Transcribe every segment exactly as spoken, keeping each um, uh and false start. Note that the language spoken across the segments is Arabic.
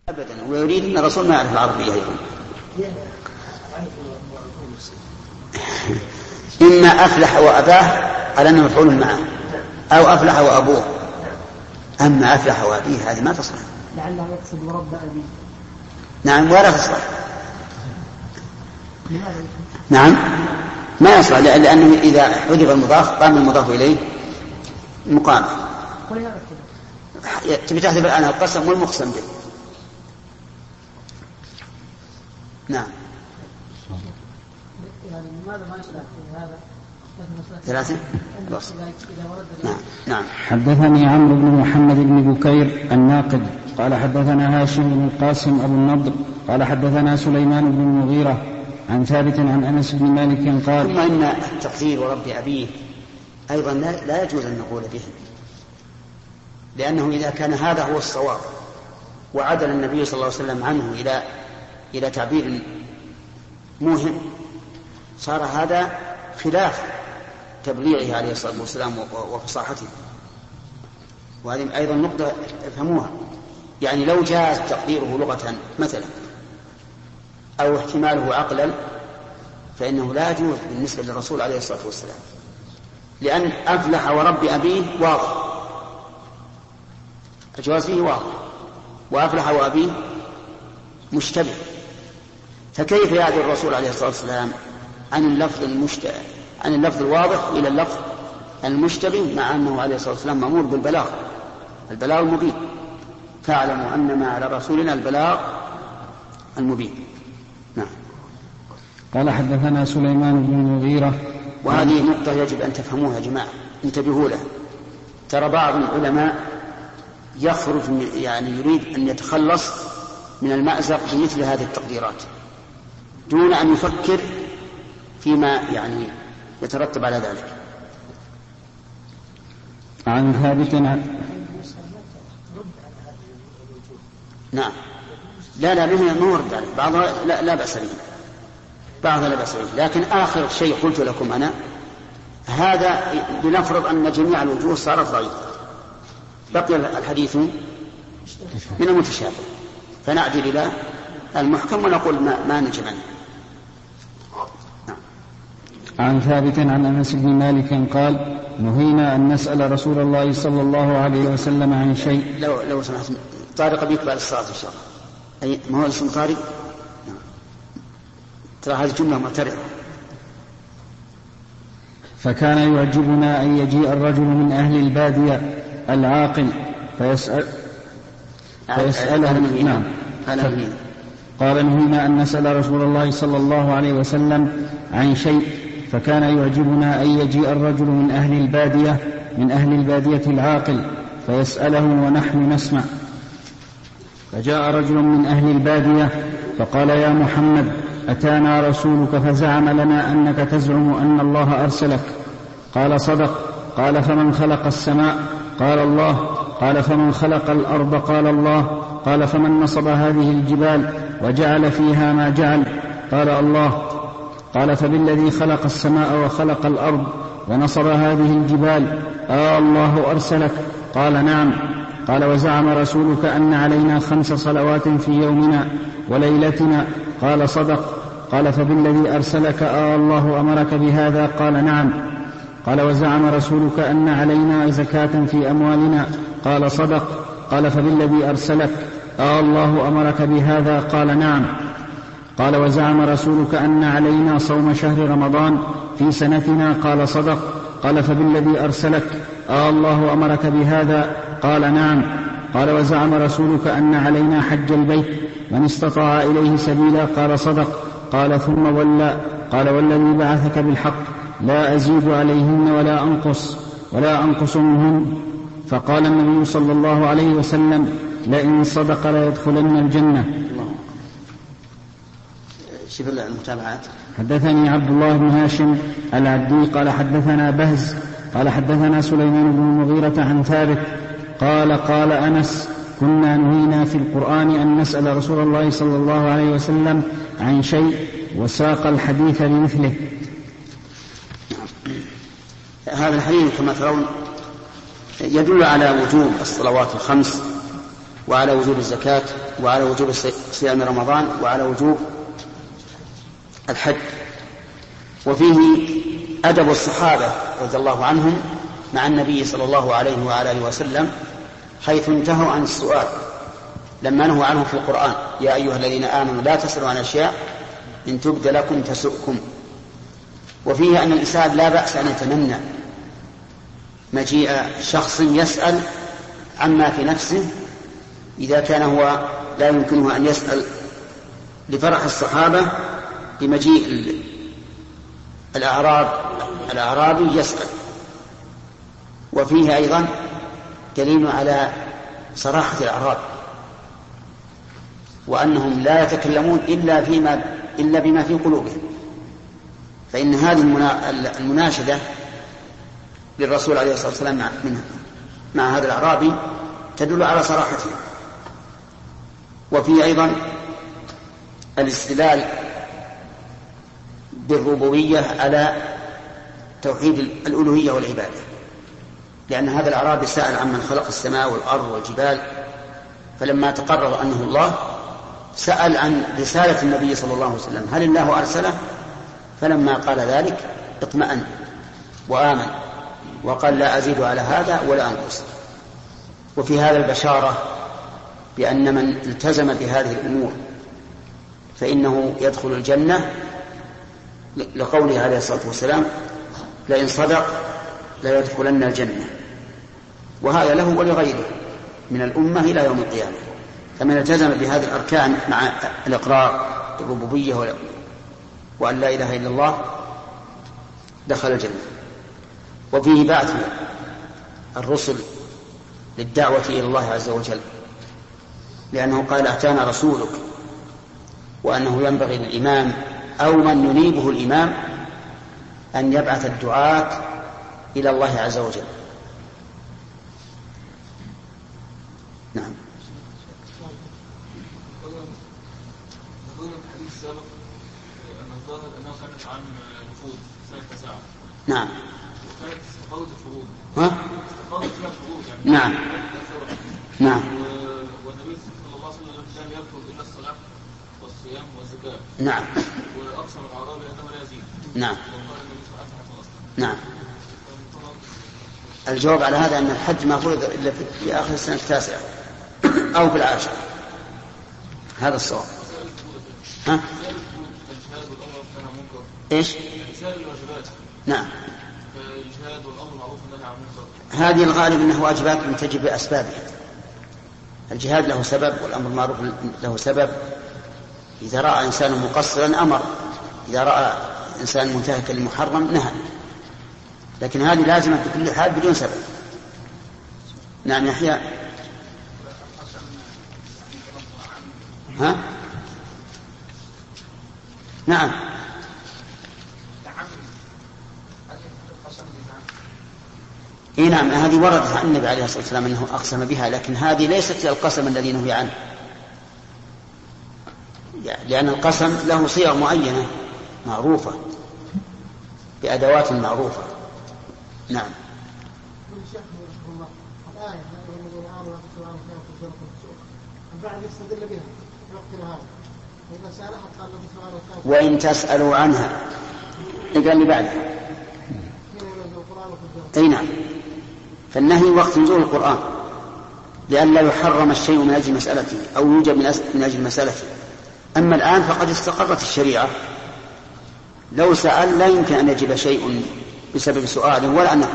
أبدا، ويريد أن الرسول ما يعرف العربية أيضا. إما أفلح وأباه على أنه مفعول معه، أو أفلح وأبوه. أما أفلح وأبيه هذه ما تصلح. لعله يقصد ورب أبيه. نعم ولا تصلح. نعم ما يصلح، لأنه إذا حذف المضاف قام المضاف إليه مقام. تبي تحذف الآن القسم والمقسم به. نعم. يعني لماذا ما يصلح هذا؟ ثلاثة. نعم. نعم. حدثني عمرو بن محمد بن بكير الناقد قال حدثنا هاشم بن القاسم أبو النضر قال حدثنا سليمان بن المغيرة عن ثابت عن أنس بن مالك قال: ثم إن التقدير ورب أبيه أيضا لا يجوز أن نقول به، لأنه إذا كان هذا هو الصواب وعدل النبي صلى الله عليه وسلم عنه إلى إلى تعبير موهم، صار هذا خلاف تبليغه عليه الصلاة والسلام وفصاحته. وهذه أيضا نقطة افهموها، يعني لو جاز تقديره لغة مثلا أو احتماله عقلا فإنه لا يجوز بالنسبة للرسول عليه الصلاة والسلام، لأن أفلح ورب أبيه واضح، الجواز فيه واضح، وأفلح وأبيه مشتبه، فكيف يعدل الرسول عليه الصلاة والسلام عن اللفظ المشتبه عن اللفظ الواضح إلى اللفظ المشتبه، مع أنه عليه الصلاة والسلام مأمور بالبلاغ البلاغ المبين. فاعلموا أنما على رسولنا البلاغ المبين. نعم. قال حدثنا سليمان بن المغيرة. وهذه نقطة يجب أن تفهموها يا جماعة، انتبهوا لها. ترى بعض العلماء يخرج يعني يريد أن يتخلص من المأزق بمثل هذه التقديرات دون أن يفكر فيما يعني يترتب على ذلك. عن ثابت عن نعم لا لا منه ما ورد عليه بعضها لا, لا بأس به بعضها لا بأس به، لكن آخر شيء قلت لكم أنا هذا لنفرض أن جميع الوجوه صارت ضعيفة، بقي الحديث من المتشابه، فنعدل إلى المحكم ونقول ما, ما نجم عنه. عن ثابت عن أنس بن مالك قال: نهينا أن نسأل رسول الله صلى الله عليه وسلم عن شيء. لو لو سمحت طارق بيك بعد الصلاة إن شاء الله. أي ما هو اسم طارق؟ ترى هذه جملة معترضة. فكان يعجبنا أن يجيء الرجل من أهل البادية العاقل فيسأل فيسأله. نعم. قال: نهينا أن نسأل رسول الله صلى الله عليه وسلم عن شيء، فكان يعجبنا أن يجيء الرجل من أهل البادية من أهل البادية العاقل فيسأله ونحن نسمع. فجاء رجل من أهل البادية فقال: يا محمد، أتانا رسولك فزعم لنا أنك تزعم أن الله أرسلك. قال: صدق. قال: فمن خلق السماء؟ قال: الله. قال: فمن خلق الأرض؟ قال: الله. قال: فمن نصب هذه الجبال وجعل فيها ما جعل؟ قال: الله. قال: فبالذي خلق السماء وخلق الأرض ونصب هذه الجبال آه الله أرسلك؟ قال: نعم. قال: وزعم رسولك أن علينا خمس صلوات في يومنا وليلتنا؟ قال: صدق. قال: فبالذي أرسلك آه الله أمرك بهذا؟ قال: نعم. قال: وزعم رسولك أن علينا زكاة في أموالنا؟ قال: صدق. قال: فبالذي أرسلك آه الله أمرك بهذا؟ قال: نعم. قال: وزعم رسولك أن علينا صوم شهر رمضان في سنتنا؟ قال: صدق. قال: فبالذي أرسلك آه الله أمرك بهذا؟ قال: نعم. قال: وزعم رسولك أن علينا حج البيت من استطاع إليه سبيلا؟ قال: صدق. قال: ثم ولى قال: والذي بعثك بالحق لا أزيد عليهن ولا أنقص ولا أنقص منهن. فقال النبي صلى الله عليه وسلم: لئن صدق ليدخلن الجنة. شوف المتابعات. حدثني عبد الله بن هاشم العبدي قال حدثنا بهز قال حدثنا سليمان بن المغيرة عن ثابت قال: قال أنس: كنا نهينا في القرآن أن نسأل رسول الله صلى الله عليه وسلم عن شيء، وساق الحديث بمثله. هذا الحديث كما ترون يدل على وجوب الصلوات الخمس وعلى وجوب الزكاة وعلى وجوب صيام رمضان وعلى وجوب الحج. وفيه أدب الصحابة رضي الله عنهم مع النبي صلى الله عليه وعلى آله وسلم، حيث انتهوا عن السؤال لما نهوا عنه في القرآن: يا أيها الذين آمنوا لا تسألوا عن أشياء إن تبد لكم تسؤكم. وفيه أن الإنسان لا بأس أن يتمنى مجيء شخص يسأل عما في نفسه إذا كان هو لا يمكنه أن يسأل، لفرح الصحابة بمجيء الأعراب الأعرابي يسأل. وفيه أيضا دليل على صراحة الأعراب، وأنهم لا يتكلمون إلا فيما إلا بما في قلوبهم، فإن هذه المناشدة للرسول عليه الصلاة والسلام مع, مع هذا الأعرابي تدل على صراحته. وفيه أيضا الاستدلال بالربوبية على توحيد الألوهية والعبادة، لأن هذا الأعرابي سأل عمن خلق السماء والأرض والجبال، فلما تقرر أنه الله سأل عن رسالة النبي صلى الله عليه وسلم: هل الله أرسله؟ فلما قال ذلك اطمأن وآمن وقال: لا أزيد على هذا ولا أنقص. وفي هذا البشارة بأن من التزم بهذه الأمور فإنه يدخل الجنة، لقوله عليه الصلاة والسلام: لئن صدق لا يدخلن الجنة. وهذا له ولغيره من الأمة إلى يوم القيامة، فمن التزم بهذه الأركان مع الإقرار بالربوبية وأن لا إله إلا الله دخل الجنة. وفيه بعث الرسل للدعوة إلى الله عز وجل، لأنه قال: أتانا رسولك، وأنه ينبغي للإمام أو من ينيبه الإمام أن يبعث الدعاة إلى الله عز وجل. نعم. نعم. ها؟ نعم. نعم. والنبي صلى الله عليه وسلم كان يرفض إلا الصلاة والصيام والزكاة. نعم. وأقسم الأعرابي أنه لا يزيد. نعم. نعم. الجواب على هذا أن الحج ما فرض إلا في آخر السنة التاسعة أو في العاشرة، هذا الصواب. ها؟ إيش؟ نعم. هذه الغالب أنه واجبات تجب بأسبابها. الجهاد له سبب والأمر المعروف له سبب. إذا رأى إنسان مقصرا أمر، إذا رأى إنسان منتهكا للمحرم نهى، لكن هذه لازمة في كل حال بدون سبب. نعم يحيى. ها؟ نعم. إيه نعم، هذه وردت عن النبي عليه الصلاة والسلام أنه أقسم بها، لكن هذه ليست القسم الذي نهي عنه، لأن القسم له صيغ معينة معروفة بأدوات معروفة. نعم. وإن تسألوا عنها قال لي بعد. أي نعم. فالنهي وقت نزول القرآن لئلا يحرم الشيء من أجل مسألته أو يوجب من أجل مسألته. أما الآن فقد استقرت الشريعة، لو سأل لا يمكن أن يجب شيء بسبب سؤال ولا أنه.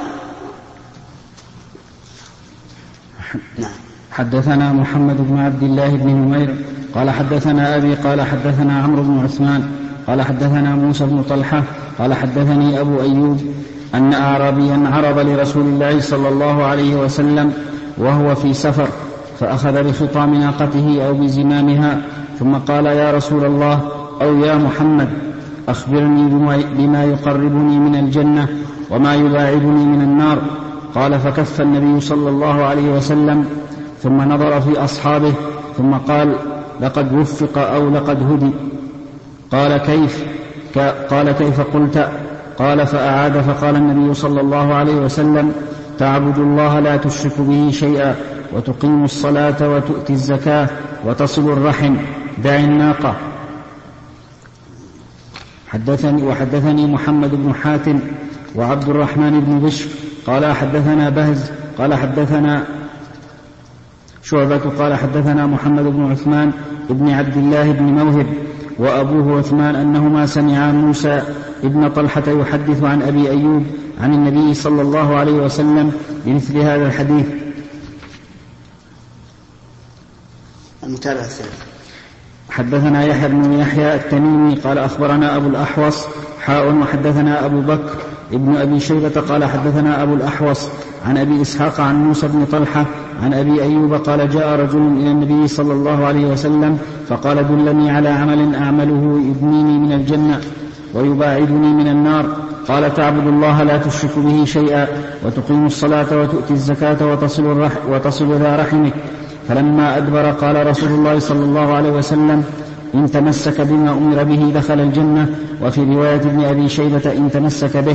نعم. حدثنا محمد بن عبد الله بن نمير قال حدثنا أبي قال حدثنا عمرو بن عثمان قال حدثنا موسى بن طلحة قال حدثني أبو أيوب أن أعرابيا عرض لرسول الله صلى الله عليه وسلم وهو في سفر، فأخذ بخطام ناقته أو بزمامها ثم قال: يا رسول الله أو يا محمد أخبرني بما يقربني من الجنة وما يباعدني من النار. قال: فكف النبي صلى الله عليه وسلم ثم نظر في أصحابه ثم قال: لقد وفق أو لقد هدي. قال: كيف؟ قال: كيف قلت؟ قال: فأعاد فقال النبي صلى الله عليه وسلم: تعبد الله لا تشرك به شيئا وتقيم الصلاة وتؤتي الزكاة وتصل الرحم دع الناقة. حدثني وحدثني محمد بن حاتم وعبد الرحمن بن بشر قال حدثنا بهز قال حدثنا شعبة قال حدثنا محمد بن عثمان بن عبد الله بن موهب وأبوه عثمان أنهما سمعا موسى ابن طلحة يحدث عن أبي أيوب عن النبي صلى الله عليه وسلم بمثل هذا الحديث. المتابعة الثالثة. حدثنا يحيى بن يحيى التميمي قال أخبرنا أبو الأحوص حاء وحدثنا أبو بكر ابن أبي شيبة قال حدثنا أبو الأحوص عن أبي إسحاق عن موسى بن طلحة عن أبي أيوب قال جاء رجل إلى النبي صلى الله عليه وسلم فقال دلني على عمل أعمله يبنيني من الجنة ويباعدني من النار. قال تعبد الله لا تشرك به شيئا وتقيم الصلاة وتؤتي الزكاة وتصل, الرح وتصل ذا رحمك. فلما أدبر قال رسول الله صلى الله عليه وسلم إن تمسك بما أمر به دخل الجنة. وفي رواية ابن أبي شيبة إن تمسك به.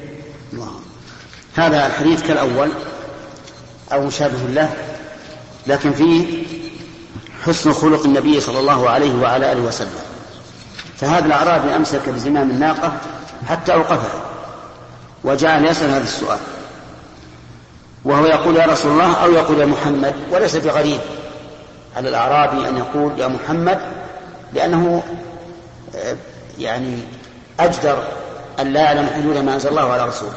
هذا الحديث كالأول أو مشابه له، لكن فيه حسن خلق النبي صلى الله عليه وعلى آله وسلم. فهذا الأعرابي أمسك بزمام الناقة حتى أوقفها وجعل يسأل هذا السؤال، وهو يقول يا رسول الله أو يقول يا محمد. وليس بغريب على الأعرابي أن يقول يا محمد، لأنه يعني أجدر أن لا يعلم حدود ما أنزل الله على رسوله،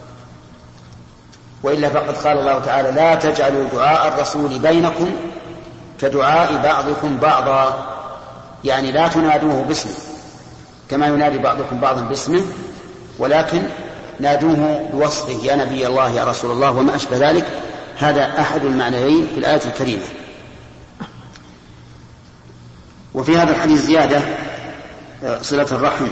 وإلا فقد قال الله تعالى لا تجعلوا دعاء الرسول بينكم كدعاء بعضكم بعضا، يعني لا تنادوه باسمه كما ينادي بعضكم بعضا باسمه، ولكن نادوه بوصفه يا نبي الله يا رسول الله وما أشبه ذلك. هذا أحد المعنيين في الآية الكريمة. وفي هذا الحديث زيادة صلة الرحم،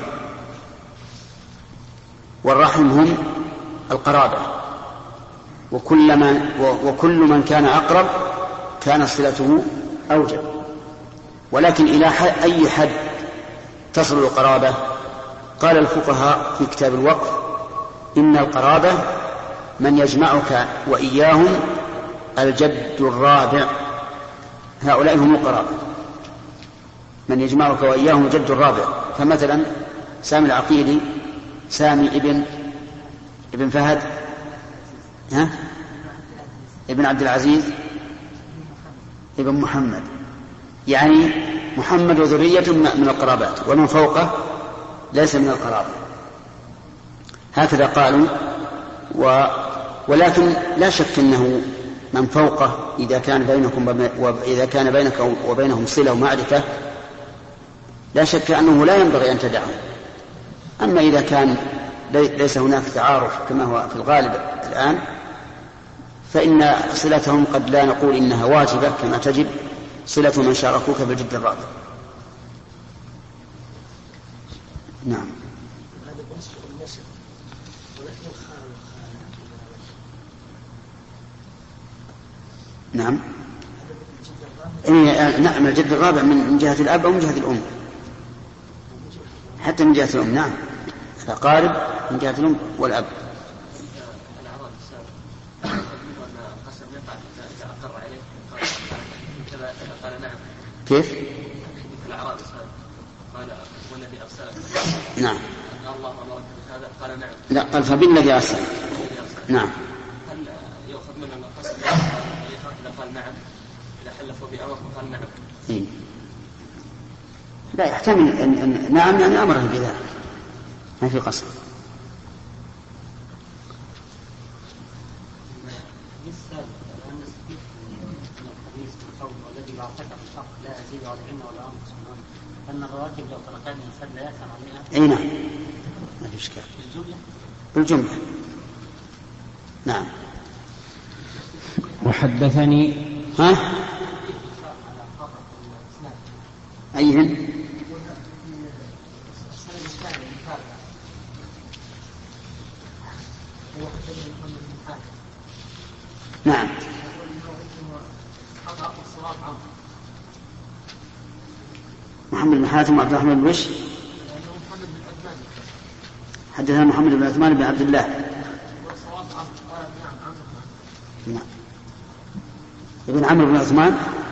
والرحم هم القرابة، وكل من, وكل من كان أقرب كان صلته أوجب. ولكن إلى أي حد تصل القرابة؟ قال الفقهاء في كتاب الوقف إن القرابة من يجمعك وإياهم الجد الرابع، هؤلاء هم القرابة، من يجمعك وإياهم الجد الرابع. فمثلا سامي العقيلي سامي ابن ابن فهد ها؟ ابن عبد العزيز ابن محمد، يعني محمد وذرية من القرابات، ومن فوقه ليس من القرابة. هكذا قالوا. و... ولكن لا شك أنه من فوقه إذا كان بينكم وإذا كان بينك وبينهم صلة ومعرفة لا شك أنه لا ينبغي أن تدعهم. أما إذا كان ليس هناك تعارف كما هو في الغالب الآن، فإن صلتهم قد لا نقول إنها واجبة كما تجب صلة من شاركوك بالجد الرابع. نعم. نعم. إيه نعم، الجد الرابع من جهة الأب أو من جهة الأم، حتى من جهة الأم. نعم، فقارب من جهة الأم والأب. كيف؟ نعم. لا، قال فبالذي أرسل. نعم. هل يؤخذ منه أن القسم إذا قال نعم، إذا حلفوا بأمر فقال نعم؟ إيه؟ لا، يحتمل أن, أن نعم يعني أمره بذلك، ما في قسم. لا أزيد ولا علم ولا أنقص أن الرواتب لو تركها الإنسان لا يأثم عليها. أي نعم، ما في إشكال. بالجملة؟ بالجملة. نعم. وحدثني ها؟ أيهن؟ نعم. محمد بن حاتم وعبد الرحمن بن بشر حدثنا محمد بن عثمان بن عبد الله. نعم. ابن عمرو بن عثمان.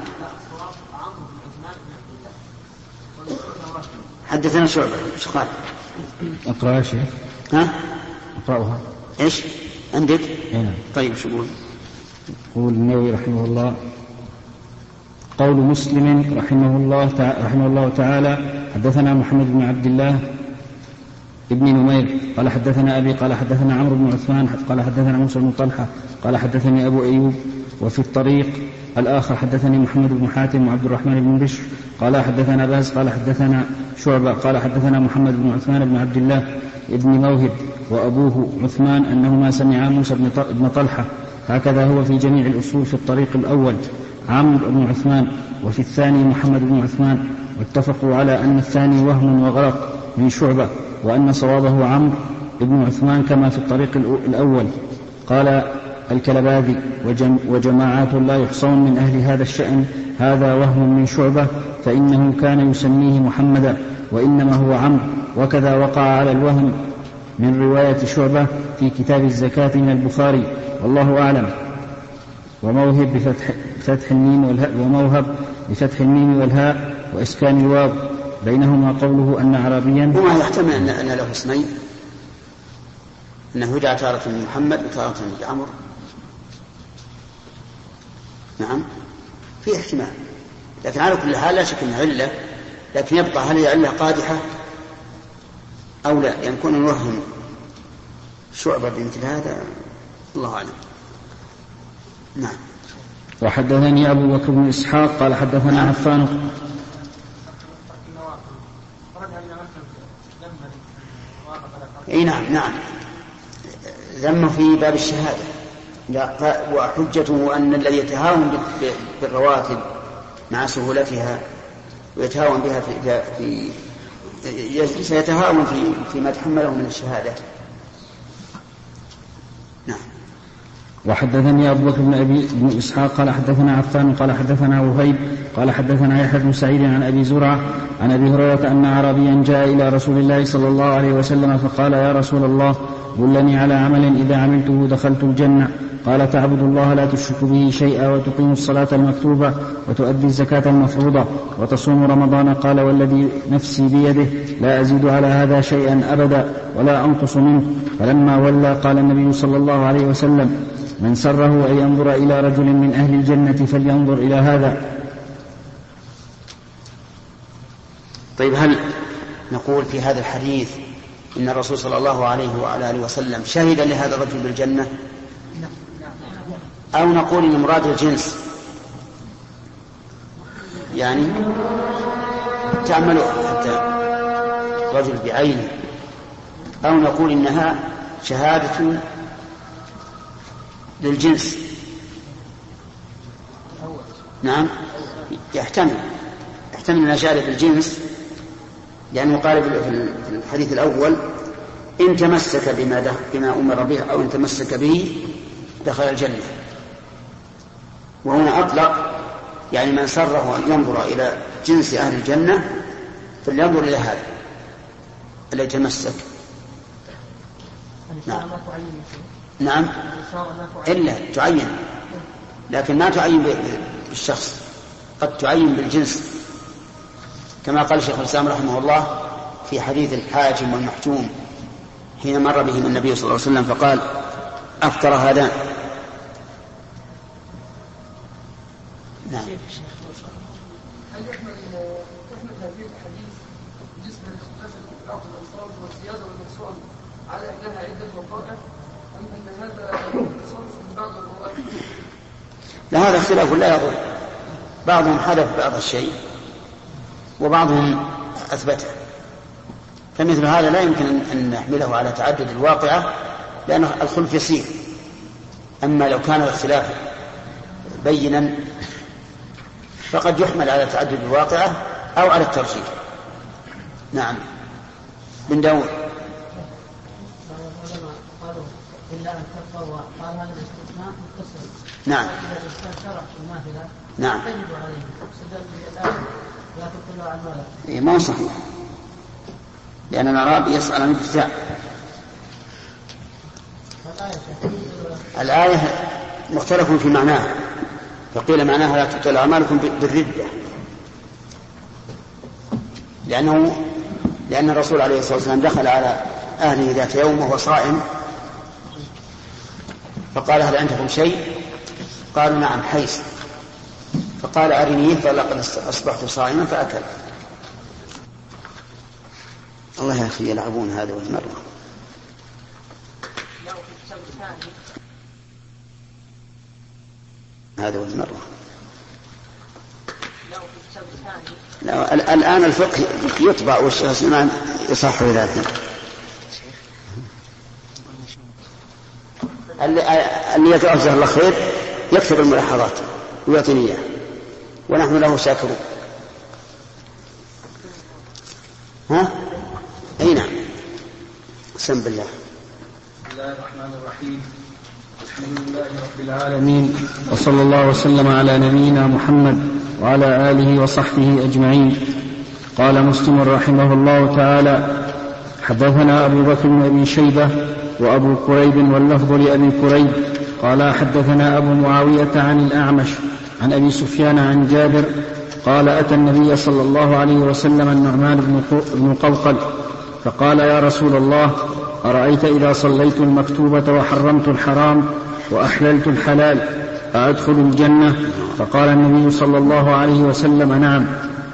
حدثنا شعبة. ايش قال؟ اقرأ يا شيخ. ها؟ اقرأها. ايش عندك؟ هنا. طيب شو يقول؟ يقول النووي رحمه الله: قول مسلم رحمه الله تعالى, رحمه الله تعالى حدثنا محمد بن عبد الله ابن نمير قال حدثنا أبي قال حدثنا عمرو بن عثمان قال حدثنا موسى بن طلحة قال حدثني أبو أيوب. وفي الطريق الآخر حدثني محمد بن حاتم وعبد الرحمن بن بشر قال حدثنا باز قال حدثنا شعبة قال حدثنا محمد بن عثمان بن عبد الله ابن موهب وأبوه عثمان أنهما سمعا موسى بن طلحة. هكذا هو في جميع الأصول. في الطريق الأول عمرو بن عثمان وفي الثاني محمد بن عثمان، واتفقوا على أن الثاني وهم وغلط من شعبة وأن صوابه عمرو بن عثمان كما في الطريق الأول. قال الكلباذي: وجم وجماعات لا يحصون من أهل هذا الشأن هذا وهم من شعبة فإنه كان يسميه محمدا وإنما هو عمرو. وكذا وقع على الوهم من رواية شعبة في كتاب الزكاة من البخاري والله أعلم. وموهب بفتح, بفتح الميم والهاء وموهب بفتح الميم والهاء وإسكان الواو بينهما قوله أن عربيا. وما يحتمل أن, أن له اسمين، أنه يدعى تارة من محمد وتارة من عمرو. نعم في احتمال، لكن على كل حال لا شك أنها علة، لكن يبقى هل هي علة قادحة أو لا، يعني يكون الوهم شعبة بمثل هذا الله أعلم. نعم. وحدثني أبو بكر بن إسحاق قال حدثنا نعم. عفان. اي نعم نعم ذم في باب الشهادة، وحجته أن الذي يتهاون بالرواتب مع سهولتها ويتهاون بها في, في سيتهاون في فيما تحمله من الشهادة. نعم. وحدثني أبو بكر بن أبي بن إسحاق قال حدثنا عفان قال حدثنا وهيب قال حدثنا يحيى بن سعيد عن أبي زرعة عن أبي هريرة أن عربيا جاء إلى رسول الله صلى الله عليه وسلم فقال: يا رسول الله دلني على عمل إذا عملته دخلت الجنة. قال: تعبد الله لا تشرك به شيئا وتقيم الصلاة المكتوبة وتؤدي الزكاة المفروضة وتصوم رمضان. قال: والذي نفسي بيده لا أزيد على هذا شيئا أبدا ولا أنقص منه. فلما ولى قال النبي صلى الله عليه وسلم: من سره أن ينظر إلى رجل من أهل الجنة فلينظر إلى هذا. طيب، هل نقول في هذا الحديث إن الرسول صلى الله عليه وعلى آله وسلم شهد لهذا الرجل بالجنة، أو نقول إن مراد الجنس يعني تعمل حتى رجل بعينه، أو نقول إنها شهادة للجنس؟ نعم يحتمل يحتمل أن شهادة الجنس، لأنه قال في الحديث الأول: إن تمسك بما, بما أمر به أو إن تمسك به دخل الجنة. وهنا أطلق، يعني من سره أن ينظر إلى جنس أهل الجنة فلينظر إلى هذا الذي تمسك. نعم. نعم إلا تعين، لكن ما تعين بالشخص، قد تعين بالجنس، كما قال شيخ الإسلام رحمه الله في حديث الحاجم والمحجوم حين مر بهم النبي صلى الله عليه وسلم فقال: أفطر هذان. نعم. هل يحمل تحمل هذه الحديث بالنسبة لاختلاف الأطراف والأنصار والزيادة والنقصان على أنها عدة وقائع، أم أن هذا تصرف من بعض الرواة؟ لا، هذا اختلاف لا يضر، بعضهم حذف بعض الشيء وبعضهم أثبته، فمثل هذا لا يمكن أن نحمله على تعدد الواقعة، لأن الخلف يسير. أما لو كان الاختلاف بينا فقد يحمل على تعدد الواقعة أو على الترجيح. نعم. بن داود. نعم نعم إيه ما صحيح، لأن الأعرابي يسأل عن الابتداء. الآية مختلف في معناها، فقيل معناها لا تبطل أعمالكم بالردة، لأنه لأن الرسول عليه الصلاة والسلام دخل على أهله ذات يوم وهو صائم، فقال هل عندكم شيء؟ قالوا نعم حيث، فقال أرنيه، فلقد أصبحت صائما فأكل. الله يا أخي يلعبون هذا والمرة. هذا والمرة. لا الآن الفقه يطبع والشيخ سليمان يصح ذلك. اللي يقرأ جزاه الله خير يكتب الملاحظات ويعطيني إياه ونحن له شاكرون. ها؟ أي نعم. بسم بالله. بسم الله الرحمن الرحيم. الحمد لله رب العالمين، وصلى الله وسلم على نبينا محمد وعلى آله وصحبه أجمعين. قال مسلم رحمه الله تعالى: حدثنا أبو بكر بن أبي شيبة وأبو كريب واللفظ لأبي كريب قال حدثنا أبو معاوية عن الأعمش عن أبي سفيان عن جابر قال: أتى النبي صلى الله عليه وسلم النعمان بن قوقل فقال: يا رسول الله، أرأيت إذا صليت المكتوبة وحرمت الحرام وأحللت الحلال أأدخل الجنة؟ فقال النبي صلى الله عليه وسلم: نعم.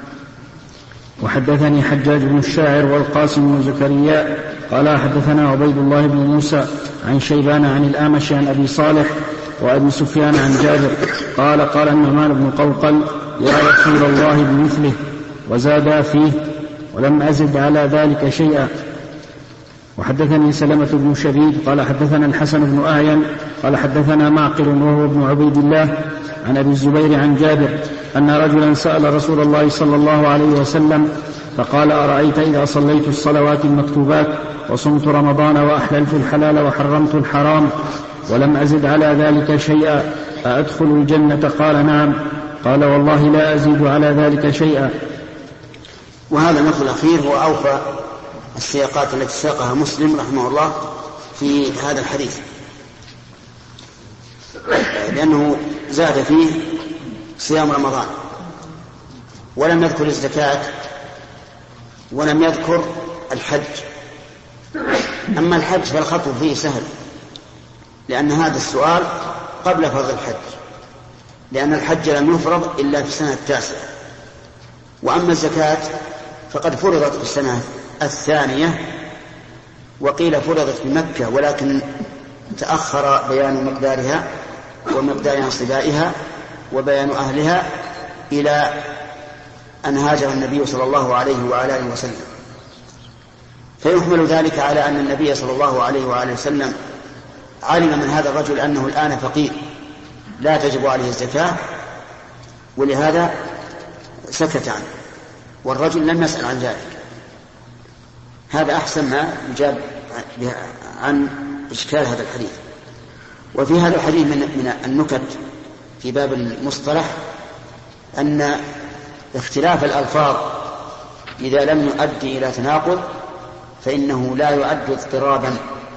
وحدثني حجاج بن الشاعر والقاسم بن زكريا قال حدثنا عبيد الله بن موسى عن شيبان عن الأعمش عن أبي صالح وأبي سفيان عن جابر قال: قال النعمان بن قوقل: يا رسول الله بمثله، وزادا فيه ولم أزد على ذلك شيئا. وحدثني سلمة بن شبيب قال حدثنا الحسن بن أعين قال حدثنا معقل وهو ابن عبيد الله عن أبي الزبير عن جابر أن رجلا سأل رسول الله صلى الله عليه وسلم فقال: أرأيت إذا صليت الصلوات المكتوبات وصمت رمضان وأحللت الحلال وحرمت الحرام ولم أزد على ذلك شيئا أأدخل الجنة؟ قال: نعم. قال: والله لا أزيد على ذلك شيئا. وهذا النقل الأخير هو أوفى السياقات التي ساقها مسلم رحمه الله في هذا الحديث، لأنه زاد فيه صيام رمضان ولم يذكر الزكاة ولم يذكر الحج. أما الحج فالخطو فيه سهل، لأن هذا السؤال قبل فرض الحج، لأن الحج لم يفرض إلا في السنة التاسعة. وأما الزكاة فقد فرضت في السنة الثانية، وقيل فرضت في مكة ولكن تأخر بيان مقدارها ومقدار انصبائها وبيان أهلها إلى أن هاجر النبي صلى الله عليه وعلى آله وسلم. فيحمل ذلك على أن النبي صلى الله عليه وآله وسلم علم من هذا الرجل أنه الآن فقير لا تجب عليه الزكاة، ولهذا سكت عنه، والرجل لم يسأل عن ذلك. هذا أحسن ما يجاب عن إشكال هذا الحديث. وفي هذا الحديث من النكت في باب المصطلح أن اختلاف الألفاظ إذا لم يؤدي إلى تناقض فإنه لا يؤد اضطرابا،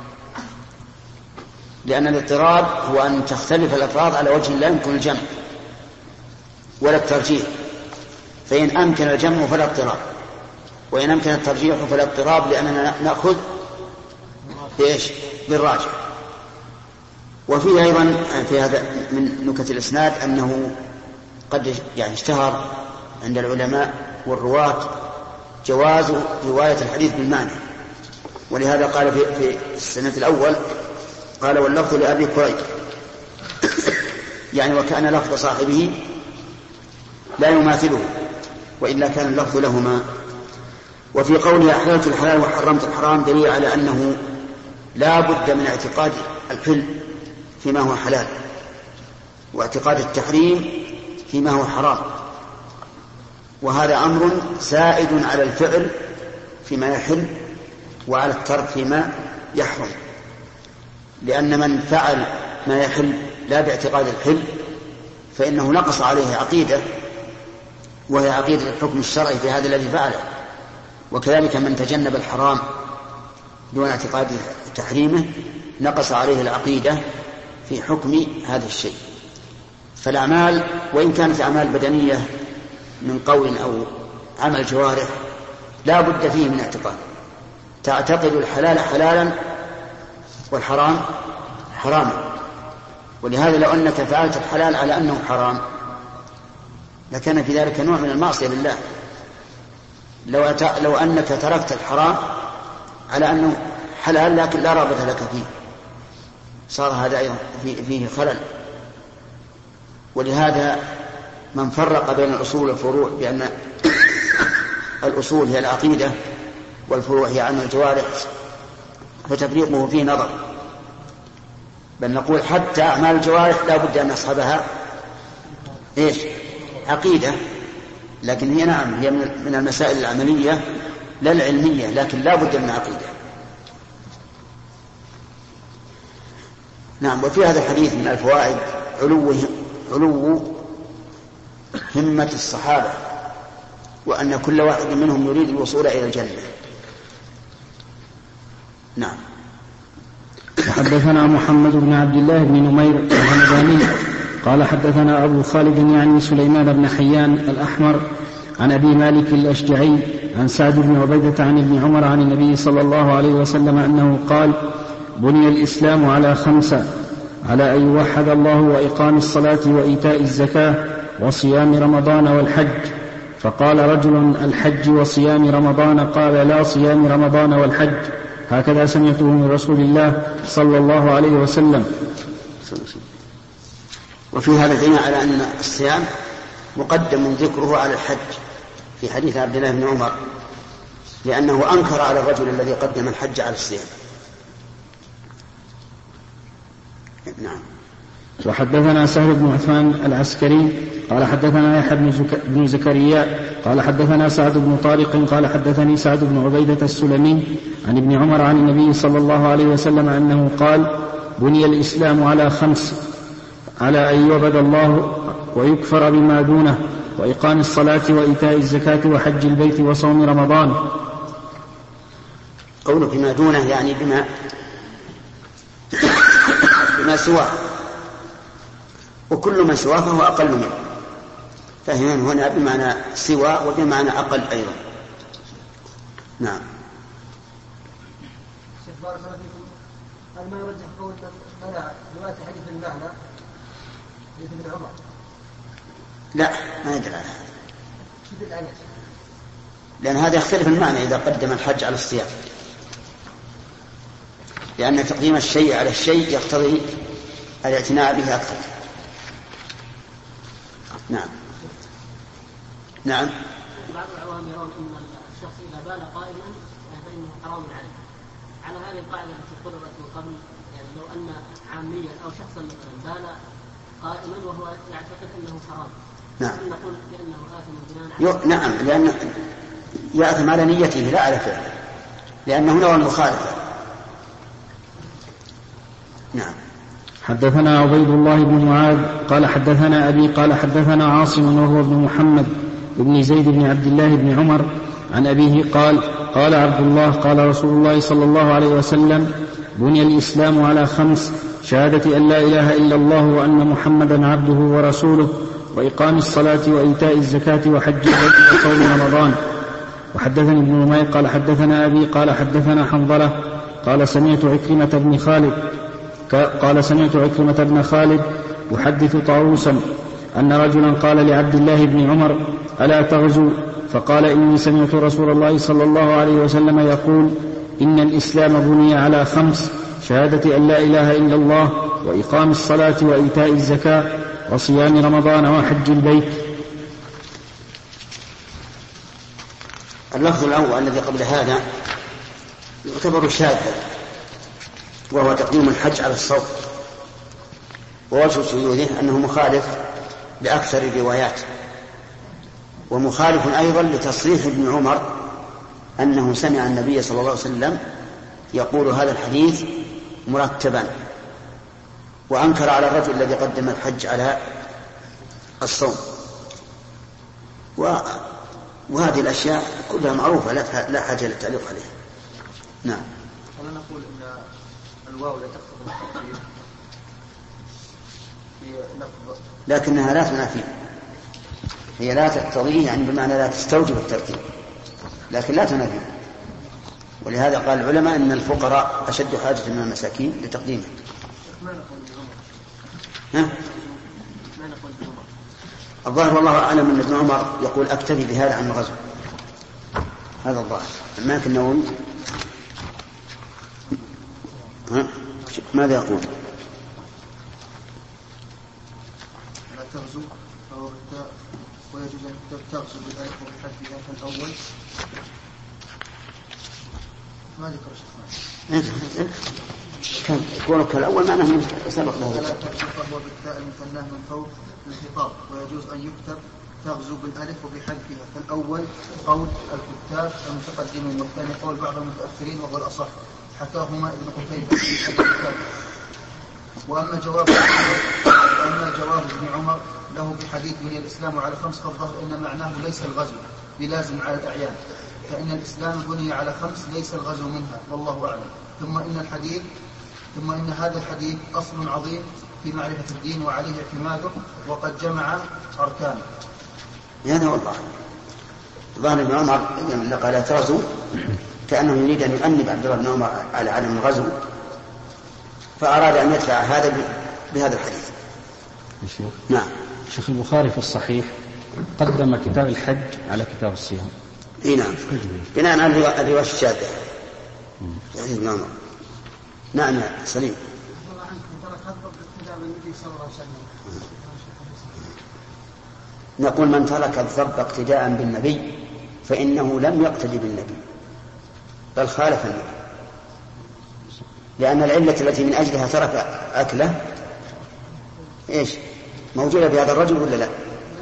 لأن الاضطراب هو أن تختلف الألفاظ على وجه لا يمكن الجمع ولا الترجيح، فإن أمكن الجمع فلا اضطراب، وإن أمكن الترجيح فلا اضطراب، لأننا نأخذ بإيش؟ بالراجح. وفيه أيضا في هذا من نكت الإسناد أنه قد يعني اشتهر عند العلماء والرواة جواز رواية الحديث بالمعنى، ولهذا قال في, في السنة الأول قال: واللفظ لأبي كريب، يعني وكان لفظ صاحبه لا يماثله، وإلا كان اللفظ لهما. وفي قوله أحللت الحلال وحرمت الحرام دليل على أنه لا بد من اعتقاد الحل فيما هو حلال واعتقاد التحريم فيما هو حرام، وهذا أمر زائد على الفعل فيما يحل وعلى الترك فيما يحرم، لأن من فعل ما يحل لا باعتقاد الحل فإنه نقص عليه عقيدة، وهي عقيدة الحكم الشرعي في هذا الذي فعله. وكذلك من تجنب الحرام دون اعتقاد تحريمه نقص عليه العقيدة في حكم هذا الشيء. فالأعمال وإن كانت أعمال بدنية من قول أو عمل جوارح لا بد فيه من اعتقاد، تعتقد الحلال حلالا والحرام حراما. ولهذا لو أنك فعلت الحلال على أنه حرام لكان في ذلك نوع من المعصية لله. لو, أت... لو أنك تركت الحرام على أنه حلال لكن لا رغبة لك فيه صار هذا أيضا فيه خلل. ولهذا من فرق بين الأصول والفروع بأن الأصول هي العقيدة والفروع هي عمل الجوارح فتفريقه فيه نظر، بل نقول حتى أعمال الجوارح لا بد أن نصحبها إيش؟ عقيدة، لكن هي نعم هي من المسائل العملية لا العلمية، لكن لا بد من عقيدة. نعم. وفي هذا الحديث من الفوائد علو علو همة الصحابة، وأن كل واحد منهم يريد الوصول إلى الجنة. نعم. حدثنا محمد بن عبد الله بن نمير الهمداني قال حدثنا أبو خالد يعني سليمان بن حيان الأحمر عن أبي مالك الأشجعي عن سعد بن عبيدة عن ابن عمر عن النبي صلى الله عليه وسلم أنه قال: بني الإسلام على خمسة: على أن يوحد الله وإقام الصلاة وإيتاء الزكاة وصيام رمضان والحج. فقال رجل: الحج وصيام رمضان؟ قال: لا، صيام رمضان والحج. هكذا سمعته من رسول الله صلى الله عليه وسلم. وفي هذا دليل على أن الصيام مقدم ذكره على الحج في حديث عبد الله بن عمر، لأنه أنكر على الرجل الذي قدم الحج على الصيام. نعم. وحدثنا سهل بن عثمان العسكري قال حدثنا يحيى بن زكريا قال حدثنا سعد بن طارق قال حدثني سعد بن عبيدة السلمي عن ابن عمر عن النبي صلى الله عليه وسلم أنه قال: بني الإسلام على خمس: على أن يعبد الله ويكفر بما دونه، وإقام الصلاة وإيتاء الزكاة وحج البيت وصوم رمضان. قوله بما دونه يعني بما بما سواه، وكل ما سواه فهو أقل منه، فهم هنا بمعنى سوى وبمعنى أقل أيضا. نعم. شيخ بارك الله فيكم، هل ما يرجح قول منع رواية حديث المعنى حديث ابن عمر؟ لا، ما يدل على هذا، لأن هذا يختلف المعنى إذا قدم الحج على الصيام، لأن تقديم الشيء على الشيء يقتضي الاعتناء به أكثر. نعم. نعم. بعض العوام يرون أن الشخص إذا بال قائما فإنه حرام عليه. على هذه القاعدة التي قررت من قبل، يعني لو أن عاميا أو شخصا مثلا بال قائما وهو يعتقد أنه حرام، نعم، نقول بأنه آثم بناء على نعم، لأن يأثم على نيته لا على فعله، لأنه نوع المخالفة. نعم. حدثنا عبيد الله بن معاذ قال حدثنا أبي قال حدثنا عاصم وهو ابن محمد بن زيد بن عبد الله بن عمر عن أبيه قال: قال عبد الله: قال رسول الله صلى الله عليه وسلم: بني الإسلام على خمس: شهادة أن لا إله إلا الله وأن محمدا عبده ورسوله، وإقام الصلاة وإيتاء الزكاة وحج البيت وصوم رمضان. وحدثني ابن نمير قال حدثنا أبي قال حدثنا حنظلة قال سمعت عكرمة بن خالد قال سمعت عكرمة بن خالد يحدث طاووسا أن رجلا قال لعبد الله بن عمر: ألا تغزو؟ فقال: إني سمعت رسول الله صلى الله عليه وسلم يقول: إن الإسلام بني على خمس: شهادة أن لا إله إلا الله، وإقام الصلاة وإيتاء الزكاة، وصيام رمضان، وحج البيت. اللفظ الأول الذي قبل هذا يعتبر شاذا، وهو تقديم الحج على الصوم، ووجه شذوذه أنه مخالف لأكثر الروايات، ومخالف أيضا لتصريح ابن عمر أنه سمع النبي صلى الله عليه وسلم يقول هذا الحديث مرتبا، وأنكر على الرجل الذي قدم الحج على الصوم. وهذه الأشياء كلها معروفة لا حاجة للتعليق عليها. نعم. ولا نقول إن الواو لا تقتضي التقدير؟ لكنها لا تنافي، هي لا تقتضي يعني بمعنى لا تستوجب الترتيب، لكن لا تنافي. ولهذا قال العلماء إن الفقراء أشد حاجة من المساكين لتقديمه. ها؟ الظاهر والله أعلم أن ابن عمر يقول أكتفي بهذا عن الغزو، هذا الظاهر. المالك النووي ها؟ ماذا يقول؟ لا تغزو أو ويجوز أن تغزو بالآية وبحذفها فالأول ما ذكر شيخنا كان كونك الأول معناه سبق له. ولا تغزو فهو بالتاء المثناه من فوق الخطاب، ويجوز أن يكتب تغزو بالألف وبحذفها فالأول قول الكتاب المتقدمين، والثاني قول بعض المتأخرين وهو الأصح، حكاهما ابن قتيبة في الكتاب. وأما جواب وأما جواب ابن عمر له بحديث بني الإسلام على خمس فالظهر إن معناه ليس الغزو بلازم على الأعيان، فإن الإسلام بني على خمس ليس الغزو منها والله أعلم. ثم إن الحديث ثم إن هذا الحديث أصل عظيم في معرفة الدين وعليه اعتماده وقد جمع أركانه. هذا هو الظاهر. ظاهر ابن عمر لما قال لا تغزو كأنه يريد أن يؤنب عبد الله بن عمر على عدم الغزو، فأراد أن يدفع هذا بهذا الحديث. الشيخ. نعم. شيخ البخاري في الصحيح قدم كتاب الحج على كتاب الصيام. اي نعم، بناء على الرواية الشاذة حديث ابن عمر. نعم يا سليم. نقول من ترك الضب اقتداء بالنبي فإنه لم يقتدي بالنبي بل خالف النبي، لأن العلة التي من أجلها ترك أكله إيش موجودة بهذا الرجل ولا لا؟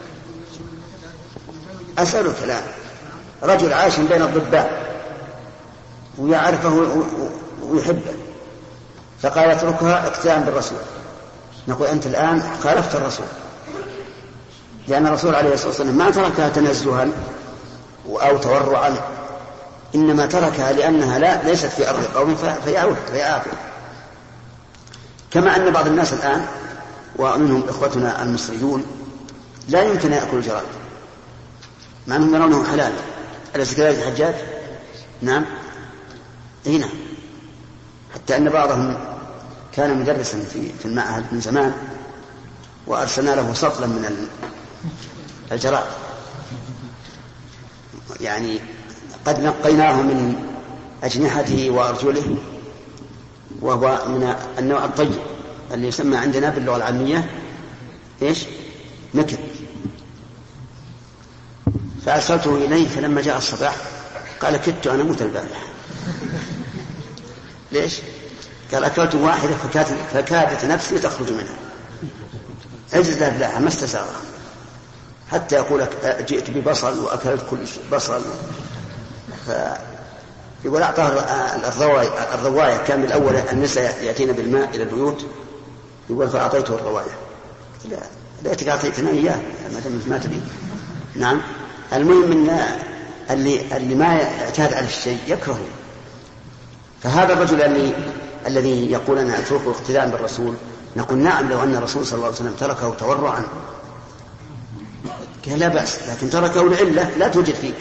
أسألك الآن، رجل عايش بين الضباء ويعرفه ويحبه فقال اتركها اقتداء بالرسول، نقول أنت الآن خالفت الرسول، لأن الرسول عليه الصلاة والسلام ما تركها تنزها أو تورعا، إنما تركها لأنها لا ليست في أرض قوم فيعافر. كما أن بعض الناس الآن ومنهم إخوتنا المصريون لا يمكن أن يأكلوا الجراد مع أنهم يرونه حلال. أليس كذلك الحجاج؟ نعم هنا، حتى أن بعضهم كان مدرسا في المعهد من زمان وأرسلنا له سطلا من الجراد، يعني قد نقيناه من أجنحته وأرجله، وهو من النوع الطيب اللي يسمى عندنا باللغة العامية إيش؟ نكر. فأرسلته إليه فلما جاء الصباح قال كدت أنا موت البارح. ليش؟ قال أكلت واحدة فكادت نفسي تخرج منها، عجز لها ما استساغ، حتى يقول جئت ببصل وأكلت كل بصل. يقول أعطاه الرواية, الرواية كان بالأول النساء يأتين بالماء إلى البيوت، يقول فأعطيته الرواية. لا ليتك أعطيتنا إياه ما دام ما تبي. نعم. المهم أن اللي, اللي ما يعتاد على الشيء يكرهه. فهذا الرجل اللي الذي يقول أنا أتركه اقتداء بالرسول، نقول نعم لو أن الرسول صلى الله عليه وسلم تركه تورعا كان لا بأس، لكن تركه لعلة لا توجد فيه.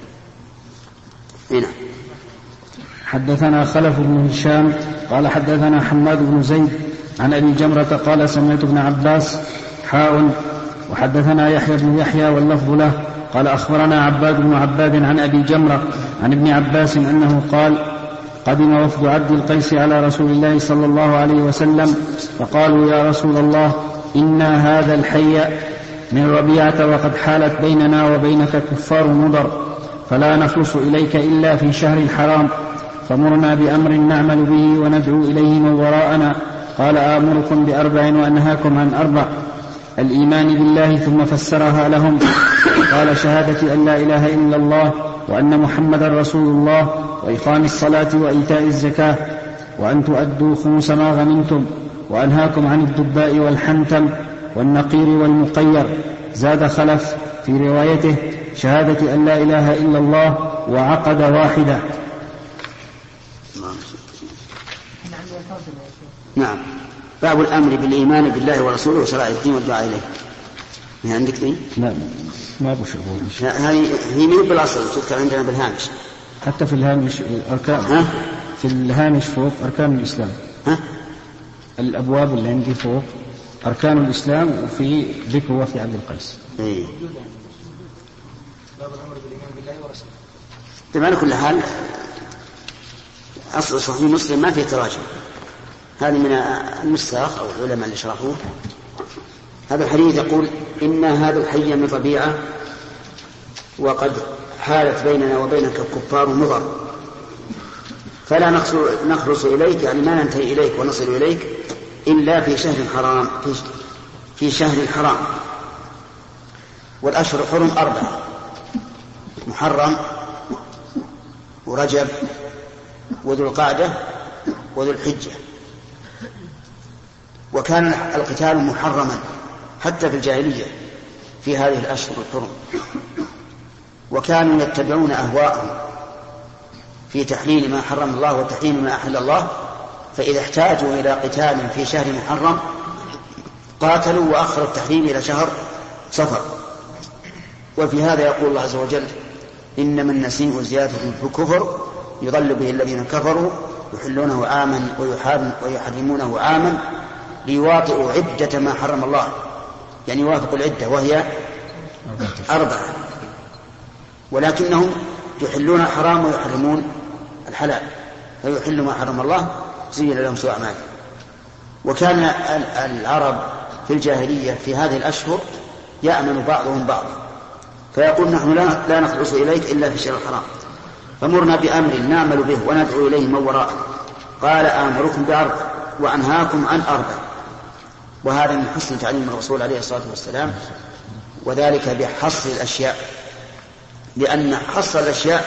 هنا حدثنا خلف بن هشام قال حدثنا حماد بن زيد عن أبي جمرة قال سمعت ابن عباس حاء وحدثنا يحيى بن يحيى واللفظ له قال أخبرنا عباد بن عباد عن أبي جمرة عن ابن عباس أنه قال قدم وفد عبد القيس على رسول الله صلى الله عليه وسلم فقالوا يا رسول الله إنا هذا الحي من ربيعة وقد حالت بيننا وبينك كفار مضر فلا نخلص إليك إلا في شهر الحرام فمرنا بأمر نعمل به وندعو إليه من وراءنا. قال آمركم بأربع وأنهاكم عن أربع: الإيمان بالله، ثم فسرها لهم قال شهادة أن لا إله إلا الله وأن محمدا رسول الله وإقام الصلاة وإيتاء الزكاة وأن تؤدوا خمس ما غنمتم وأنهاكم عن الدباء والحنتم والنقير والمقير. زاد خلف في روايته شهادة أن لا إله إلا الله وعقد واحدة. نعم. باب الأمر بالإيمان بالله ورسوله وشرائع الدين والدعاء إليه. من عندك دي؟ لا ما أبو شغل. هذه هي من بالأصل تذكر عندنا بالهامش. حتى في الهامش أركان. ها؟ في الهامش فوق أركان الإسلام. ها؟ الأبواب اللي عندي فوق أركان الإسلام وفي ذكر وفي عبد القيس. إيه. باب الأمر بالإيمان بالله ورسوله. على كل حال أصل صحيح مسلم ما فيه تراجم. هذه من المستاخ أو العلماء اللي شرحوه. هذا الحديث يقول إن هذا الحي من طبيعة وقد حالت بيننا وبينك الكفار مضر فلا نخلص إليك يعني ما ننتهي إليك ونصل إليك إلا في شهر حرام في شهر حرام. والأشهر الحرم أربعة: محرم ورجب وذو القعدة وذو الحجة. وكان القتال محرما حتى في الجاهلية في هذه الأشهر الحرم، وكانوا يتبعون أهواءهم في تحليل ما حرم الله وتحريم ما أحل الله، فإذا احتاجوا إلى قتال في شهر محرم قاتلوا وأخروا التحريم إلى شهر صفر. وفي هذا يقول الله عز وجل: إنما النسيء زيادة في الكفر يضل به الذين كفروا يحلونه عاما ويحرمونه عاما ليواطئوا عدة ما حرم الله، يعني يوافقوا العدة وهي أربعة، ولكنهم يحلون الحرام ويحرمون الحلال، فيحل ما حرم الله زين لهم سوء أعمالهم. وكان العرب في الجاهلية في هذه الأشهر يأمن بعضهم بعضا، فيقول: نحن لا نخلص إليك إلا في الشهر الحرام، فمرنا بأمر نعمل به وندعو إليه من وراءه. قال: آمركم بأربع وأنهاكم عن أربع. وهذا من حسن تعليم الرسول عليه الصلاة والسلام، وذلك بحصر الأشياء، لأن حصر الأشياء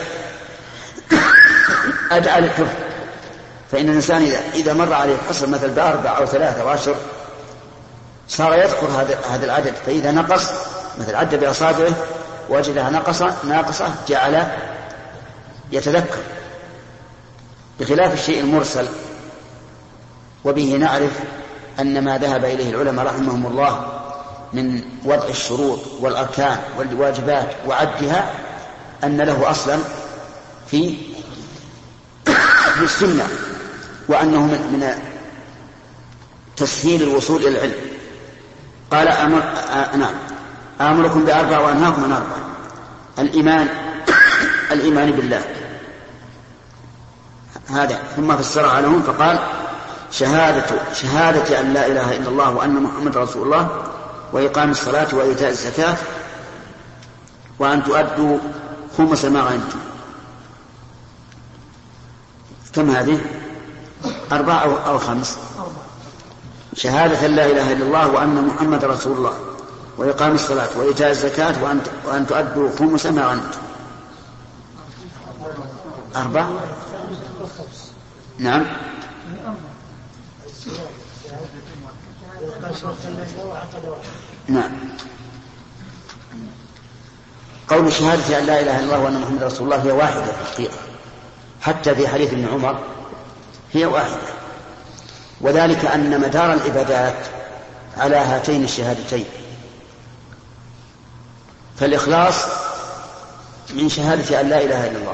أدعى للحفظ. فإن الإنسان إذا مر عليه الحصر مثل بأربع أو ثلاثة أو عشر صار يذكر هذا العدد، فإذا نقص مثل عد بأصابعه وجدها ناقصة ناقصة جعل يتذكر، بخلاف الشيء المرسل. وبه نعرف أن ما ذهب إليه العلماء رحمهم الله من وضع الشروط والأركان والواجبات وعدها أن له أصلا في السنة، وأنه من تسهيل الوصول إلى العلم. قال: أمر آه نعم آمركم بأربع وأنهاكم عن أربع. الإيمان الإيمان بالله هذا، ثم فسرها لهم فقال: شهادة شهادة أن لا إله إلا الله وأن محمد رسول الله وإقام الصلاة وإيتاء الزكاة وأن تؤدوا خمس ما غنمتم. كم هذه؟ أربعة أو, أو خمس؟ شهادة لا إله إلا الله وأن محمد رسول الله وإقام الصلاة وإيتاء الزكاة وأن, وأن تؤدوا خمس ما غنمتم. أربعة؟ نعم. نعم. قول شهادة أن لا إله إلا الله وأن محمد رسول الله هي واحدة في الحقيقة، حتى في حديث ابن عمر هي واحدة، وذلك أن مدار العبادات على هاتين الشهادتين. فالإخلاص من شهادة أن لا إله إلا الله،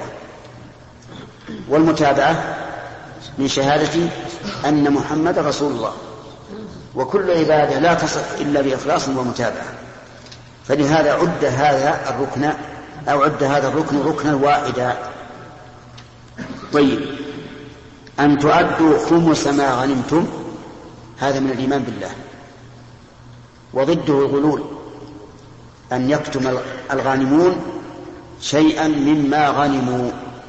والمتابعة من شهادة أن محمد رسول الله. وكل عبادة لا تصح إلا بإخلاص ومتابعة، فلهذا عد هذا الركن أو عد هذا الركن ركنا واحدا. طيب، أن تؤدوا خمس ما غنمتم هذا من الإيمان بالله، وضده الغلول، أن يكتم الغانمون شيئا مما غنموا.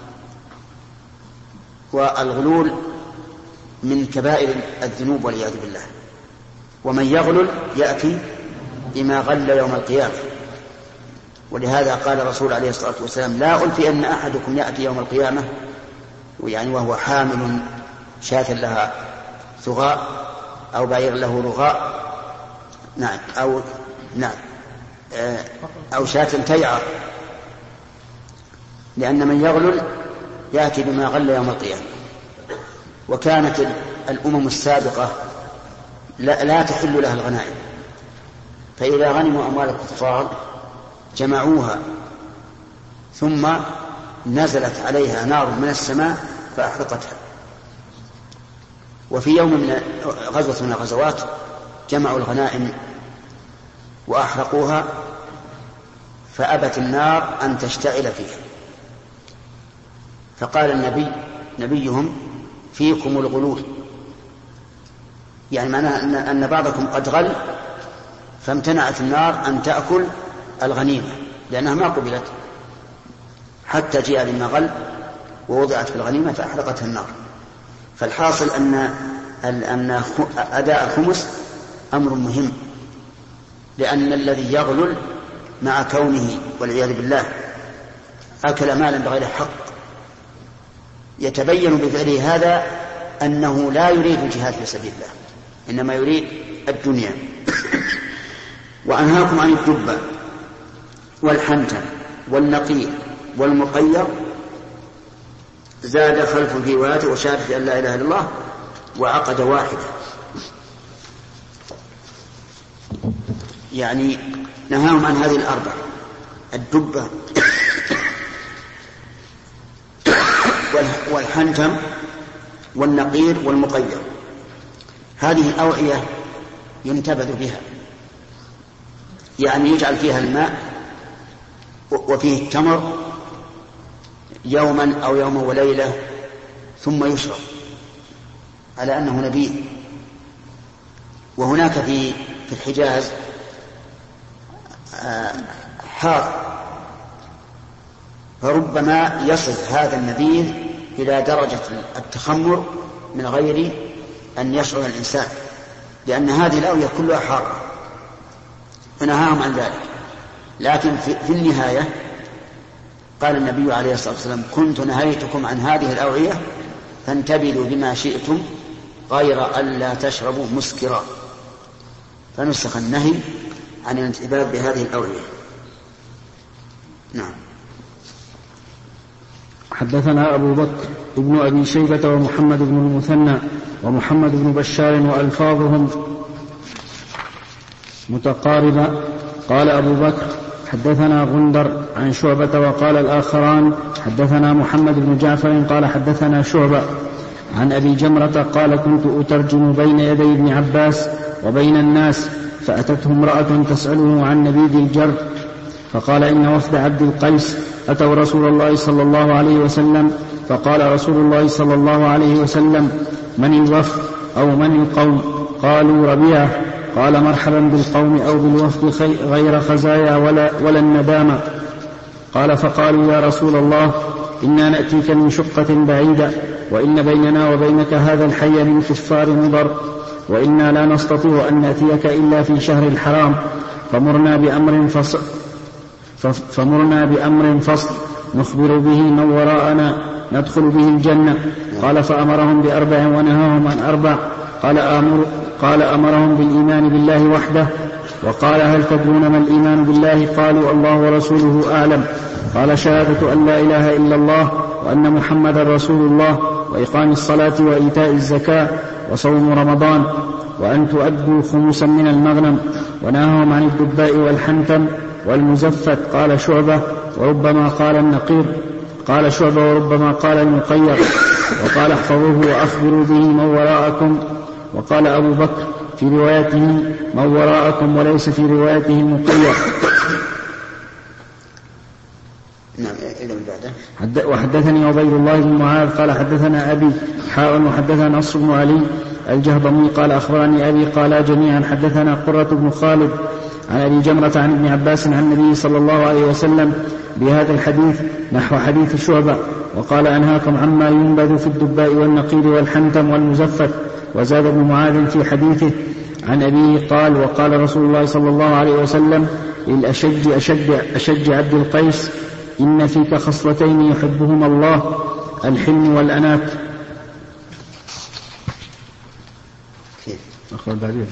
والغلول من كبائر الذنوب والعياذ بالله، ومن يغلل يأتي بما غل يوم القيامة. ولهذا قال الرسول عليه الصلاة والسلام: لا ألفي أن أحدكم يأتي يوم القيامة يعني وهو حامل شاة لها ثغاء أو بعير له رغاء، نعم، أو نعم أو شاة تيعر، لأن من يغلل يأتي بما غل يوم القيامة. وكانت الأمم السابقة لا, لا تحل لها الغنائم، فإذا غنموا أموال الكفار جمعوها ثم نزلت عليها نار من السماء فأحرقتها. وفي يوم من غزوة من الغزوات جمعوا الغنائم وأحرقوها فأبت النار أن تشتعل فيها، فقال النبي نبيهم فيكم الغلول، يعني معناه أن بعضكم قد غل فامتنعت النار أن تأكل الغنيمة لأنها ما قبلت حتى جاء لما غل ووضعت في الغنيمة فأحرقتها النار. فالحاصل أن أن أداء الخمس أمر مهم، لأن الذي يغلل مع كونه والعياذ بالله أكل مالا بغير حق يتبين بفعله هذا أنه لا يريد الجهاد في سبيل الله، إنما يريد الدنيا. وأنهاكم عن الدبة والحنتم والنقير والمقير، زاد خلف في روايته وشهادة أن لا إله إلا الله وعقد واحدة، يعني نهاهم عن هذه الأربع: الدبة والحنتم والنقير والمقير. هذه الأوعية ينتبذ بها، يعني يجعل فيها الماء وفيه التمر يوما أو يوم وليلة ثم يشرب على أنه نبيذ. وهناك في في الحجاز حار، فربما يصل هذا النبيذ إلى درجة التخمر من غير أن يشعر الإنسان، لأن هذه الأوعية كلها حارة، فنهاهم عن ذلك. لكن في, في النهاية قال النبي عليه الصلاة والسلام: كنت نهيتكم عن هذه الأوعية فانتبذوا بما شئتم غير ألا تشربوا مسكرا، فنسخ النهي عن الانتباه بهذه الأوعية. نعم. حدثنا أبو بكر ابن أبي شيبة ومحمد بن المثنى ومحمد بن بشار وألفاظهم متقاربة. قال أبو بكر: حدثنا غندر عن شعبة. وقال الآخران: حدثنا محمد بن جعفر قال حدثنا شعبة عن أبي جمرة قال: كنت أترجم بين يدي ابن عباس وبين الناس، فأتته امرأة تسأله عن نبيذ الجرد، فقال: إن وفد عبد القيس أتوا رسول الله صلى الله عليه وسلم، فقال رسول الله صلى الله عليه وسلم: من الوفد أو من القوم؟ قالوا: ربيعة. قال: مرحبا بالقوم أو بالوفد غير خزايا ولا, ولا الندامة. قال: فقالوا: يا رسول الله، إنا نأتيك من شقة بعيدة، وإن بيننا وبينك هذا الحي من كفار مضر، وإنا لا نستطيع أن نأتيك إلا في شهر الحرام، فمرنا بأمر فصل, فمرنا بأمر فصل نخبر به من وراءنا ندخل به الجنة. قال: فأمرهم بأربع ونهاهم عن أربع. قال, أمر قال: أمرهم بالإيمان بالله وحده. وقال: هل تدرون ما الإيمان بالله؟ قالوا: الله ورسوله أعلم. قال: شهادة أن لا إله إلا الله وأن محمدا رسول الله، وإقام الصلاة وإيتاء الزكاة وصوم رمضان، وأن تؤدوا خمسا من المغنم. ونهاهم عن الدباء والحنتم والمزفت. قال شعبة: وربما قال النقير. قال شعبة: وربما قال المقير. وقال: احفظوه وأخبروا به من وراءكم. وقال أبو بكر في روايته: من وراءكم، وليس في روايته المقير. نعم. إلى من بعده. وحدثني عبيد الله بن معاذ قال: حدثنا أبي حاء وحدثنا نصر بن علي الجهضمي قال: أخبرني أبي قال جميعا حدثنا قرة بن خالد عن أبي جمرة عن ابن عباس عن النبي صلى الله عليه وسلم بهذا الحديث نحو حديث شعبة. وقال: أنهاكم عما ينبذ في الدباء والنقير والحنتم والمزفت. وزاد ابن معاذ في حديثه عن أبيه قال: وقال رسول الله صلى الله عليه وسلم للأشج أشج, أشج عبد القيس: إن فيك خصلتين يحبهما الله، الحلم والأنات. أخبر بعدين.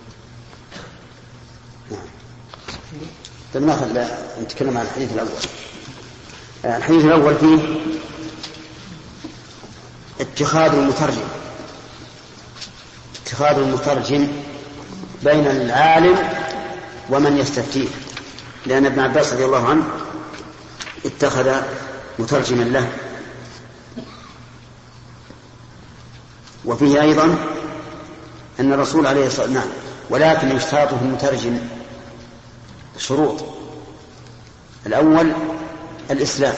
طيب ناخذ نتكلم عن الحديث الأول. الحديث الأول فيه اتخاذ المترجم اتخاذ المترجم بين العالم ومن يستفتيه، لأن ابن عباس رضي الله عنه اتخذ مترجما له. وفيه أيضا أن الرسول عليه الصلاة والسلام نعم ولكن يشترط في المترجم شروط. الأول الإسلام،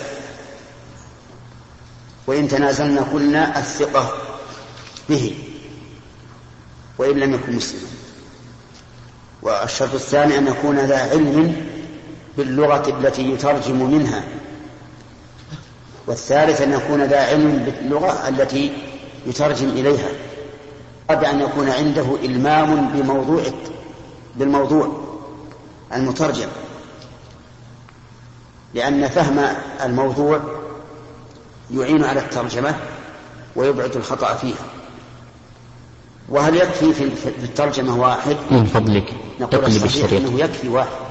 وإن تنازلنا قلنا الثقة به وإن لم يكن مسلما. والشرط الثاني أن يكون ذا علم باللغة التي يترجم منها. والثالث أن يكون ذا علم باللغة التي يترجم إليها. الرابع أن يكون عنده إلمام بموضوع بالموضوع المترجم، لأن فهم الموضوع يعين على الترجمة ويبعد الخطأ فيها. وهل يكفي في الترجمة واحد؟ من فضلك نقول الصحيح أنه يكفي واحد،